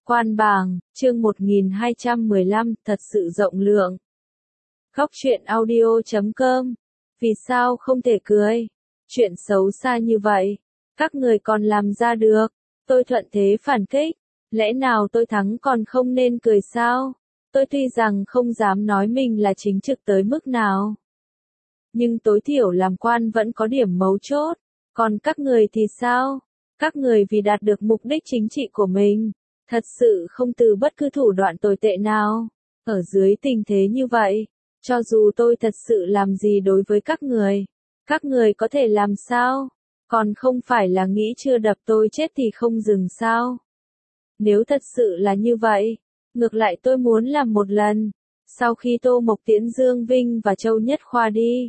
Quan bảng, chương 1215, thật sự rộng lượng. Góc truyện audio.com. Vì sao không thể cười? Chuyện xấu xa như vậy, các người còn làm ra được. Tôi thuận thế phản kích. Lẽ nào tôi thắng còn không nên cười sao? Tôi tuy rằng không dám nói mình là chính trực tới mức nào, nhưng tối thiểu làm quan vẫn có điểm mấu chốt. Còn các người thì sao? Các người vì đạt được mục đích chính trị của mình, thật sự không từ bất cứ thủ đoạn tồi tệ nào. Ở dưới tình thế như vậy, cho dù tôi thật sự làm gì đối với các người có thể làm sao? Còn không phải là nghĩ chưa đập tôi chết thì không dừng sao? Nếu thật sự là như vậy, ngược lại tôi muốn làm một lần. Sau khi Tô Mộc tiễn Dương Vinh và Châu Nhất Khoa đi,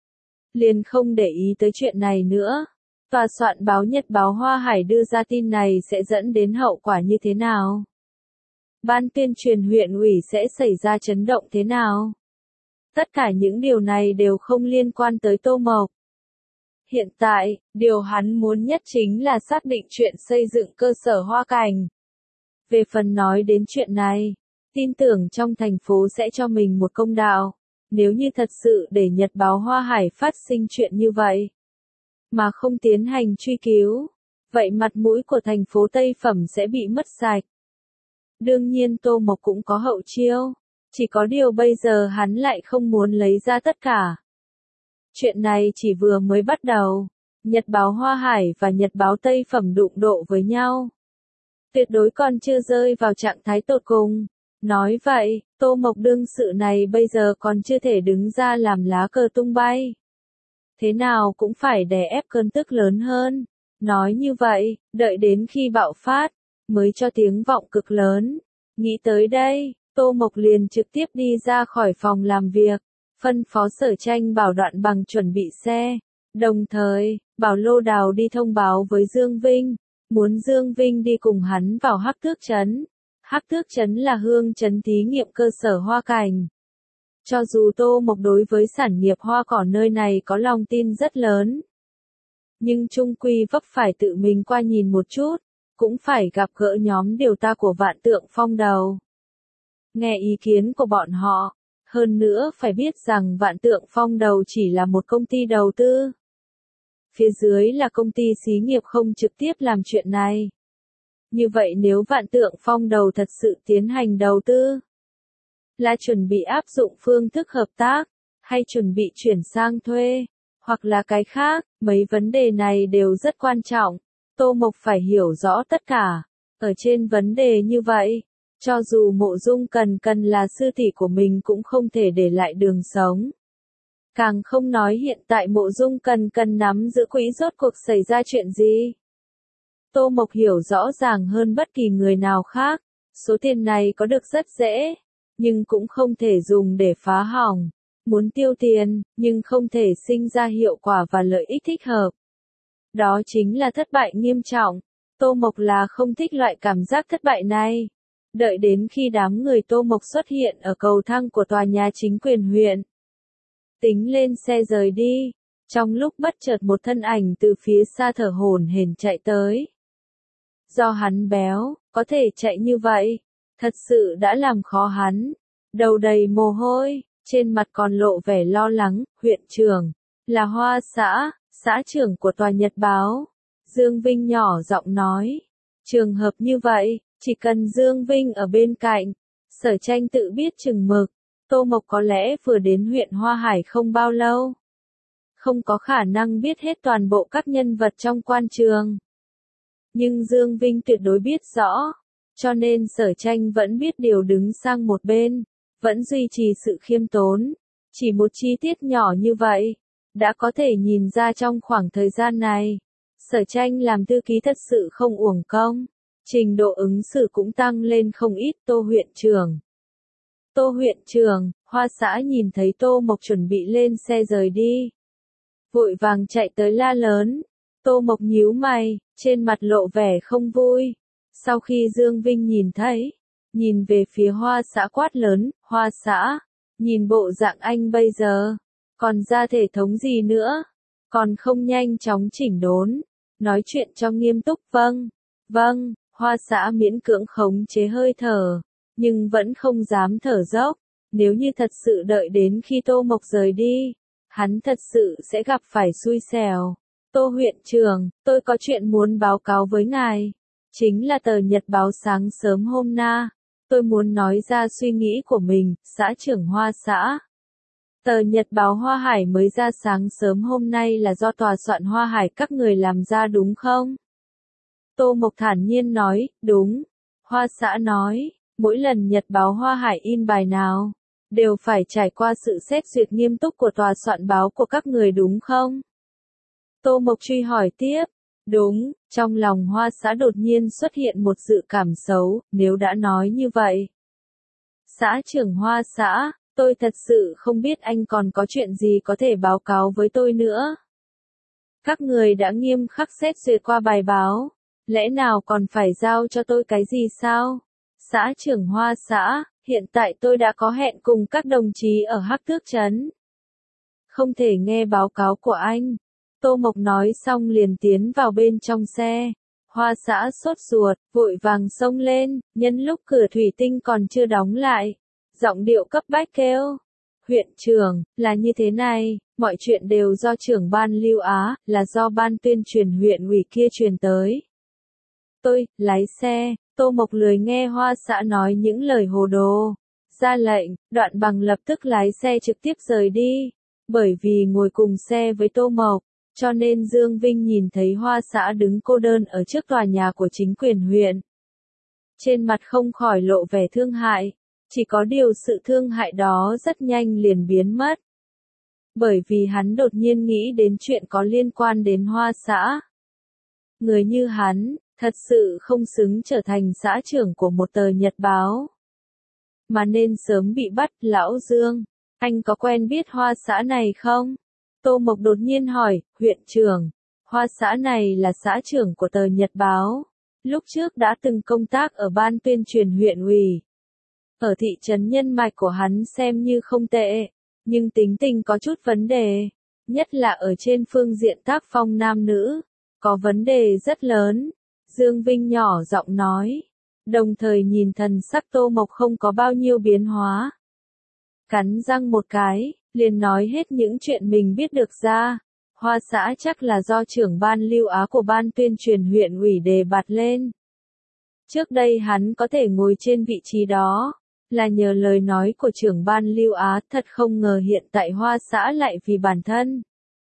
liền không để ý tới chuyện này nữa. Tòa soạn báo Nhật báo Hoa Hải đưa ra tin này sẽ dẫn đến hậu quả như thế nào? Ban tuyên truyền huyện ủy sẽ xảy ra chấn động thế nào? Tất cả những điều này đều không liên quan tới Tô Mộc. Hiện tại, điều hắn muốn nhất chính là xác định chuyện xây dựng cơ sở Hoa Cảnh. Về phần nói đến chuyện này, tin tưởng trong thành phố sẽ cho mình một công đạo. Nếu như thật sự để Nhật báo Hoa Hải phát sinh chuyện như vậy, mà không tiến hành truy cứu, vậy mặt mũi của thành phố Tây Phẩm sẽ bị mất sạch. Đương nhiên Tô Mộc cũng có hậu chiêu, chỉ có điều bây giờ hắn lại không muốn lấy ra tất cả. Chuyện này chỉ vừa mới bắt đầu, Nhật báo Hoa Hải và Nhật báo Tây Phẩm đụng độ với nhau. Tuyệt đối còn chưa rơi vào trạng thái tột cùng. Nói vậy, Tô Mộc đương sự này bây giờ còn chưa thể đứng ra làm lá cờ tung bay. Thế nào cũng phải đè ép cơn tức lớn hơn. Nói như vậy, đợi đến khi bạo phát, mới cho tiếng vọng cực lớn. Nghĩ tới đây, Tô Mộc liền trực tiếp đi ra khỏi phòng làm việc, phân phó Sở Tranh bảo Đoạn Bằng chuẩn bị xe. Đồng thời, bảo Lô Đào đi thông báo với Dương Vinh, muốn Dương Vinh đi cùng hắn vào Hắc Thước Trấn. Hắc Thước Trấn là hương trấn thí nghiệm cơ sở Hoa Cảnh. Cho dù Tô Mộc đối với sản nghiệp hoa cỏ nơi này có lòng tin rất lớn, nhưng chung quy vấp phải tự mình qua nhìn một chút, cũng phải gặp gỡ nhóm điều tra của Vạn Tượng Phong đầu. Nghe ý kiến của bọn họ, hơn nữa phải biết rằng Vạn Tượng Phong đầu chỉ là một công ty đầu tư. Phía dưới là công ty xí nghiệp không trực tiếp làm chuyện này. Như vậy nếu Vạn Tượng Phong đầu thật sự tiến hành đầu tư, là chuẩn bị áp dụng phương thức hợp tác, hay chuẩn bị chuyển sang thuê, hoặc là cái khác, mấy vấn đề này đều rất quan trọng. Tô Mộc phải hiểu rõ tất cả. Ở trên vấn đề như vậy, cho dù Mộ Dung Cần là sư tỷ của mình cũng không thể để lại đường sống. Càng không nói hiện tại Mộ Dung Cần nắm giữ quỹ rốt cuộc xảy ra chuyện gì. Tô Mộc hiểu rõ ràng hơn bất kỳ người nào khác, số tiền này có được rất dễ, nhưng cũng không thể dùng để phá hỏng. Muốn tiêu tiền, nhưng không thể sinh ra hiệu quả và lợi ích thích hợp. Đó chính là thất bại nghiêm trọng. Tô Mộc là không thích loại cảm giác thất bại này. Đợi đến khi đám người Tô Mộc xuất hiện ở cầu thang của tòa nhà chính quyền huyện, tính lên xe rời đi, trong lúc bất chợt một thân ảnh từ phía xa thở hổn hển chạy tới. Do hắn béo, có thể chạy như vậy, thật sự đã làm khó hắn. Đầu đầy mồ hôi, trên mặt còn lộ vẻ lo lắng. Huyện trưởng, là Hoa xã trưởng của tòa Nhật báo. Dương Vinh nhỏ giọng nói. Trường hợp như vậy, chỉ cần Dương Vinh ở bên cạnh, Sở Tranh tự biết chừng mực. Tô Mộc có lẽ vừa đến huyện Hoa Hải không bao lâu, không có khả năng biết hết toàn bộ các nhân vật trong quan trường. Nhưng Dương Vinh tuyệt đối biết rõ, cho nên Sở Tranh vẫn biết điều đứng sang một bên, vẫn duy trì sự khiêm tốn. Chỉ một chi tiết nhỏ như vậy, đã có thể nhìn ra trong khoảng thời gian này, Sở Tranh làm thư ký thật sự không uổng công. Trình độ ứng xử cũng tăng lên không ít. Tô huyện trưởng, Hoa xã nhìn thấy Tô Mộc chuẩn bị lên xe rời đi, vội vàng chạy tới la lớn. Tô Mộc nhíu mày, trên mặt lộ vẻ không vui. Sau khi Dương Vinh nhìn thấy, nhìn về phía Hoa xã quát lớn. Hoa xã, nhìn bộ dạng anh bây giờ, còn ra thể thống gì nữa, còn không nhanh chóng chỉnh đốn, nói chuyện cho nghiêm túc. Vâng. Hoa Xã miễn cưỡng khống chế hơi thở, nhưng vẫn không dám thở dốc. Nếu như thật sự đợi đến khi Tô Mộc rời đi, hắn thật sự sẽ gặp phải xui xẻo. Tô huyện trưởng, tôi có chuyện muốn báo cáo với ngài. Chính là tờ nhật báo sáng sớm hôm na. Tôi muốn nói ra suy nghĩ của mình, xã trưởng Hoa Xã. Tờ nhật báo Hoa Hải mới ra sáng sớm hôm nay là do tòa soạn Hoa Hải các người làm ra đúng không? Tô Mộc thản nhiên nói, đúng. Hoa Xã nói, mỗi lần nhật báo Hoa Hải in bài nào, đều phải trải qua sự xét duyệt nghiêm túc của tòa soạn báo của các người đúng không? Tô Mộc truy hỏi tiếp. Đúng, trong lòng Hoa Xã đột nhiên xuất hiện một dự cảm xấu, nếu đã nói như vậy. Xã trưởng Hoa Xã, tôi thật sự không biết anh còn có chuyện gì có thể báo cáo với tôi nữa. Các người đã nghiêm khắc xét duyệt qua bài báo, lẽ nào còn phải giao cho tôi cái gì sao? Xã trưởng Hoa Xã, hiện tại tôi đã có hẹn cùng các đồng chí ở Hắc Tước Trấn. Không thể nghe báo cáo của anh. Tô Mộc nói xong liền tiến vào bên trong xe. Hoa Xã sốt ruột, vội vàng xông lên, nhân lúc cửa thủy tinh còn chưa đóng lại. Giọng điệu cấp bách kêu. Huyện trưởng, là như thế này, mọi chuyện đều do trưởng ban Lưu Á, là do ban tuyên truyền huyện ủy kia truyền tới. Tôi, lái xe, Tô Mộc lười nghe Hoa Xã nói những lời hồ đồ. Ra lệnh, Đoạn Bằng lập tức lái xe trực tiếp rời đi. Bởi vì ngồi cùng xe với Tô Mộc, cho nên Dương Vinh nhìn thấy Hoa Xã đứng cô đơn ở trước tòa nhà của chính quyền huyện. Trên mặt không khỏi lộ vẻ thương hại, chỉ có điều sự thương hại đó rất nhanh liền biến mất. Bởi vì hắn đột nhiên nghĩ đến chuyện có liên quan đến Hoa Xã. Người như hắn, thật sự không xứng trở thành xã trưởng của một tờ nhật báo. Mà nên sớm bị bắt. Lão Dương, anh có quen biết Hoa Xã này không? Tô Mộc đột nhiên hỏi. Huyện trưởng, Hoa Xã này là xã trưởng của tờ nhật báo. Lúc trước đã từng công tác ở ban tuyên truyền huyện ủy. Ở thị trấn nhân mạch của hắn xem như không tệ, nhưng tính tình có chút vấn đề, nhất là ở trên phương diện tác phong nam nữ, có vấn đề rất lớn. Dương Vinh nhỏ giọng nói, đồng thời nhìn thần sắc Tô Mộc không có bao nhiêu biến hóa. Cắn răng một cái, liền nói hết những chuyện mình biết được ra. Hoa Xã chắc là do trưởng ban Lưu Á của ban tuyên truyền huyện ủy đề bạt lên. Trước đây hắn có thể ngồi trên vị trí đó, là nhờ lời nói của trưởng ban Lưu Á, thật không ngờ hiện tại Hoa Xã lại vì bản thân.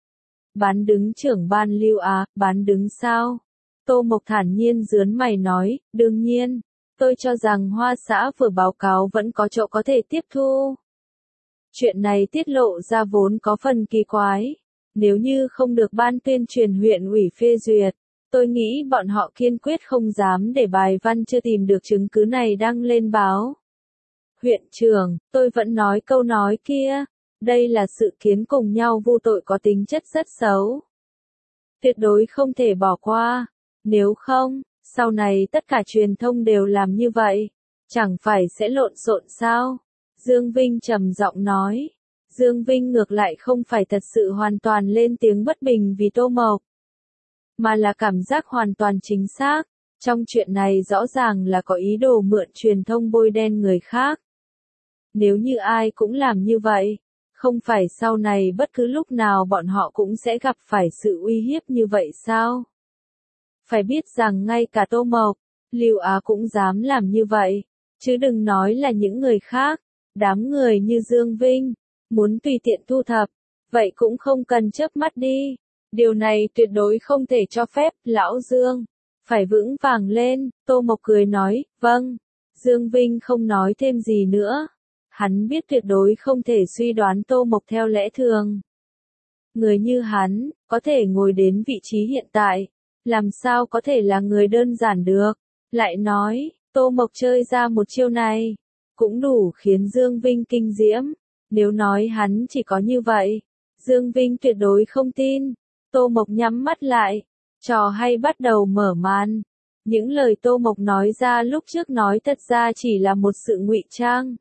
Bán đứng trưởng ban Lưu Á, bán đứng sao? Tô Mộc thản nhiên giớn mày nói, đương nhiên, tôi cho rằng Hoa Xã vừa báo cáo vẫn có chỗ có thể tiếp thu. Chuyện này tiết lộ ra vốn có phần kỳ quái, nếu như không được ban tuyên truyền huyện ủy phê duyệt, tôi nghĩ bọn họ kiên quyết không dám để bài văn chưa tìm được chứng cứ này đăng lên báo. Huyện trưởng, tôi vẫn nói câu nói kia, đây là sự kiến cùng nhau vu tội có tính chất rất xấu. Tuyệt đối không thể bỏ qua, nếu không, sau này tất cả truyền thông đều làm như vậy, chẳng phải sẽ lộn xộn sao? Dương Vinh trầm giọng nói. Dương Vinh ngược lại không phải thật sự hoàn toàn lên tiếng bất bình vì Tô Mộc, mà là cảm giác hoàn toàn chính xác. Trong chuyện này rõ ràng là có ý đồ mượn truyền thông bôi đen người khác. Nếu như ai cũng làm như vậy, không phải sau này bất cứ lúc nào bọn họ cũng sẽ gặp phải sự uy hiếp như vậy sao? Phải biết rằng ngay cả Tô Mộc, Lưu Á cũng dám làm như vậy, chứ đừng nói là những người khác. Đám người như Dương Vinh, muốn tùy tiện thu thập, vậy cũng không cần chớp mắt đi. Điều này tuyệt đối không thể cho phép. Lão Dương, phải vững vàng lên. Tô Mộc cười nói, vâng. Dương Vinh không nói thêm gì nữa. Hắn biết tuyệt đối không thể suy đoán Tô Mộc theo lẽ thường. Người như hắn, có thể ngồi đến vị trí hiện tại, làm sao có thể là người đơn giản được. Lại nói, Tô Mộc chơi ra một chiêu này, cũng đủ khiến Dương Vinh kinh diễm. Nếu nói hắn chỉ có như vậy, Dương Vinh tuyệt đối không tin. Tô Mộc nhắm mắt lại, trò hay bắt đầu mở màn. Những lời Tô Mộc nói ra lúc trước nói thật ra chỉ là một sự ngụy trang.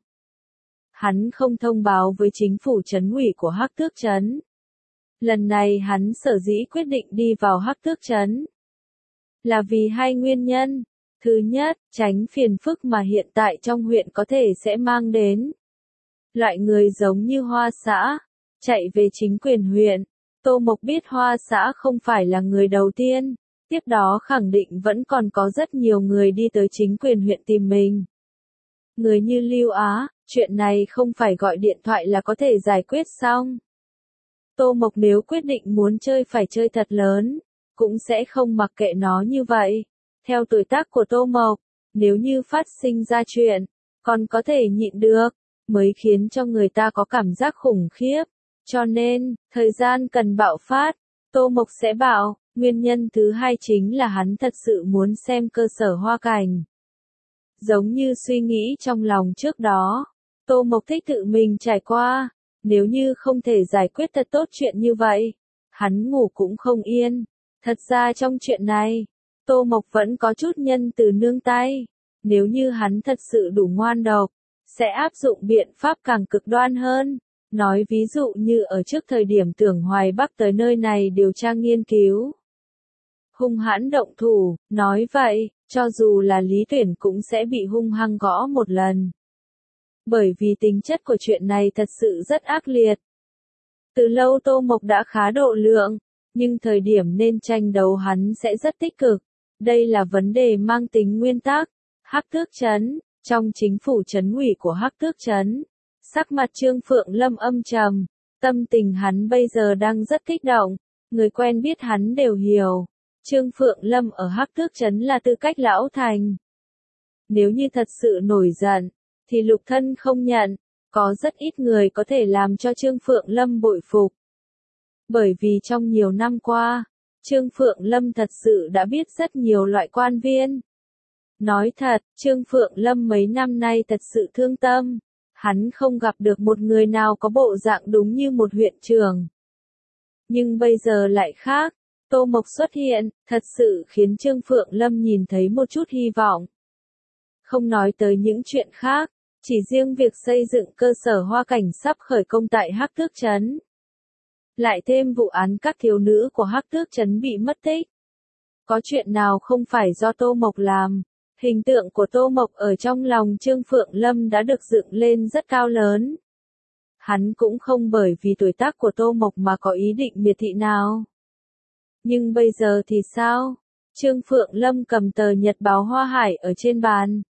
Hắn không thông báo với chính phủ trấn ủy của Hắc Tước Trấn. Lần này hắn sở dĩ quyết định đi vào Hắc Tước Trấn, là vì hai nguyên nhân. Thứ nhất, tránh phiền phức mà hiện tại trong huyện có thể sẽ mang đến. Loại người giống như Hoa xã, chạy về chính quyền huyện. Tô Mộc biết Hoa xã không phải là người đầu tiên, tiếp đó khẳng định vẫn còn có rất nhiều người đi tới chính quyền huyện tìm mình. Người như Lưu Á, chuyện này không phải gọi điện thoại là có thể giải quyết xong. Tô Mộc nếu quyết định muốn chơi phải chơi thật lớn, cũng sẽ không mặc kệ nó như vậy. Theo tuổi tác của Tô Mộc, nếu như phát sinh ra chuyện, còn có thể nhịn được, mới khiến cho người ta có cảm giác khủng khiếp. Cho nên, thời gian cần bạo phát, Tô Mộc sẽ bạo. Nguyên nhân thứ hai chính là hắn thật sự muốn xem cơ sở hoa cảnh. Giống như suy nghĩ trong lòng trước đó, Tô Mộc thích tự mình trải qua. Nếu như không thể giải quyết thật tốt chuyện như vậy, hắn ngủ cũng không yên. Thật ra trong chuyện này, Tô Mộc vẫn có chút nhân từ nương tay. Nếu như hắn thật sự đủ ngoan độc, sẽ áp dụng biện pháp càng cực đoan hơn. Nói ví dụ như ở trước thời điểm Tưởng Hoài Bắc tới nơi này điều tra nghiên cứu. Hung hãn động thủ, nói vậy, cho dù là Lý Tuyển cũng sẽ bị hung hăng gõ một lần. Bởi vì tính chất của chuyện này thật sự rất ác liệt. Từ lâu Tô Mộc đã khá độ lượng, nhưng thời điểm nên tranh đấu hắn sẽ rất tích cực. Đây là vấn đề mang tính nguyên tắc. Hắc Tước Trấn, trong chính phủ trấn ủy của Hắc Tước Trấn, sắc mặt Trương Phượng Lâm âm trầm, tâm tình hắn bây giờ đang rất kích động, người quen biết hắn đều hiểu. Trương Phượng Lâm ở Hắc Tước Trấn là tư cách lão thành. Nếu như thật sự nổi giận, thì lục thân không nhận, có rất ít người có thể làm cho Trương Phượng Lâm bội phục. Bởi vì trong nhiều năm qua, Trương Phượng Lâm thật sự đã biết rất nhiều loại quan viên. Nói thật, Trương Phượng Lâm mấy năm nay thật sự thương tâm, hắn không gặp được một người nào có bộ dạng đúng như một huyện trưởng. Nhưng bây giờ lại khác, Tô Mộc xuất hiện, thật sự khiến Trương Phượng Lâm nhìn thấy một chút hy vọng. Không nói tới những chuyện khác, chỉ riêng việc xây dựng cơ sở hoa cảnh sắp khởi công tại Hắc Tước Trấn. Lại thêm vụ án các thiếu nữ của Hắc Tước Trấn bị mất tích. Có chuyện nào không phải do Tô Mộc làm, hình tượng của Tô Mộc ở trong lòng Trương Phượng Lâm đã được dựng lên rất cao lớn. Hắn cũng không bởi vì tuổi tác của Tô Mộc mà có ý định miệt thị nào. Nhưng bây giờ thì sao? Trương Phượng Lâm cầm tờ nhật báo Hoa Hải ở trên bàn.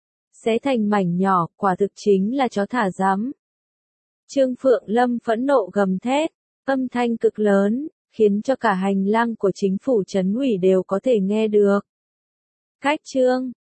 Xé thành mảnh nhỏ, quả thực chính là chó thả rắm. Trương Phượng Lâm phẫn nộ gầm thét, âm thanh cực lớn, khiến cho cả hành lang của chính phủ trấn ủy đều có thể nghe được. Cách chương